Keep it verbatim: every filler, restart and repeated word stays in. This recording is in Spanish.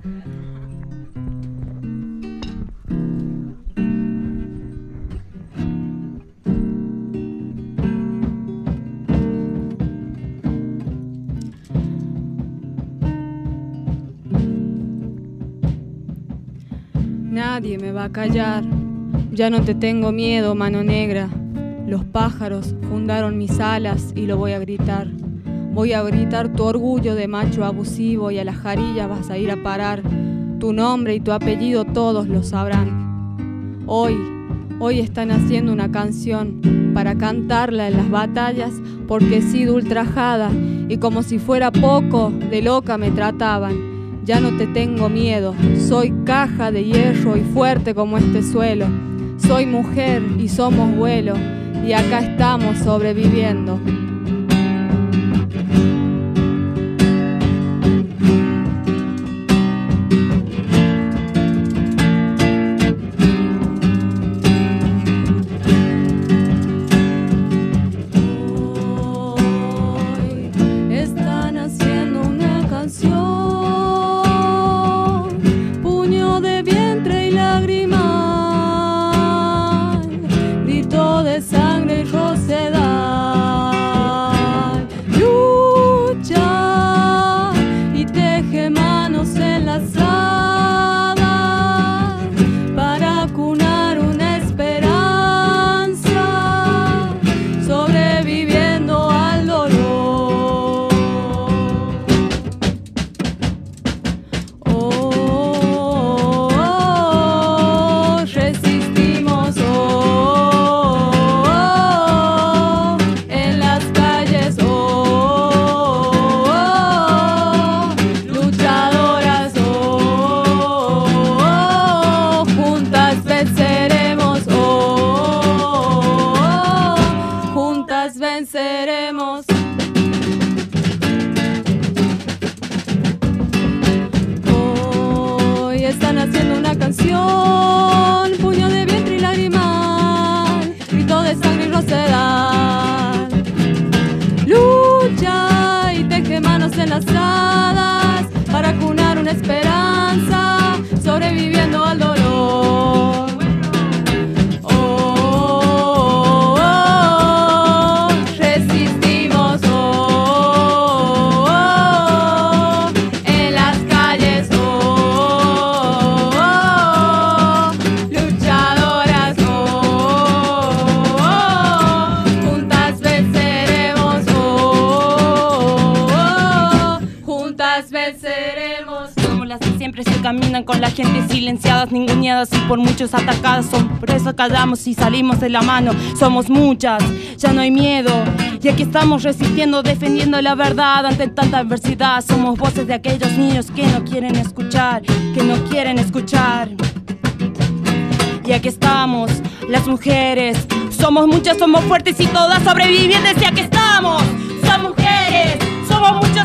Nadie me va a callar, ya no te tengo miedo, mano negra. Los pájaros fundaron mis alas y lo voy a gritar. Voy a gritar tu orgullo de macho abusivo y a las jarillas vas a ir a parar. Tu nombre y tu apellido todos lo sabrán. Hoy, hoy están haciendo una canción para cantarla en las batallas porque he sido ultrajada y como si fuera poco de loca me trataban. Ya no te tengo miedo, soy caja de hierro y fuerte como este suelo. Soy mujer y somos vuelo y acá estamos sobreviviendo. Hoy están haciendo una canción. Sangre y rosedal, lucha y teje manos enlazadas para cunar una esperanza, sobreviviendo al dolor. Oh, oh, oh, resistimos hoy. Venceremos. Hoy están haciendo una canción, puño de vientre y lagrimal, grito de sangre y rosedal. Lucha y teje manos enlazadas para cunar una esperanza, sobreviviendo al dolor. Se caminan con la gente silenciadas, ninguneadas y por muchos atacadas. Por eso callamos y salimos de la mano. Somos muchas, ya no hay miedo. Y aquí estamos resistiendo, defendiendo la verdad ante tanta adversidad. Somos voces de aquellos niños que no quieren escuchar, que no quieren escuchar. Y aquí estamos, las mujeres. Somos muchas, somos fuertes y todas sobrevivientes. Y aquí estamos, somos mujeres, somos muchas.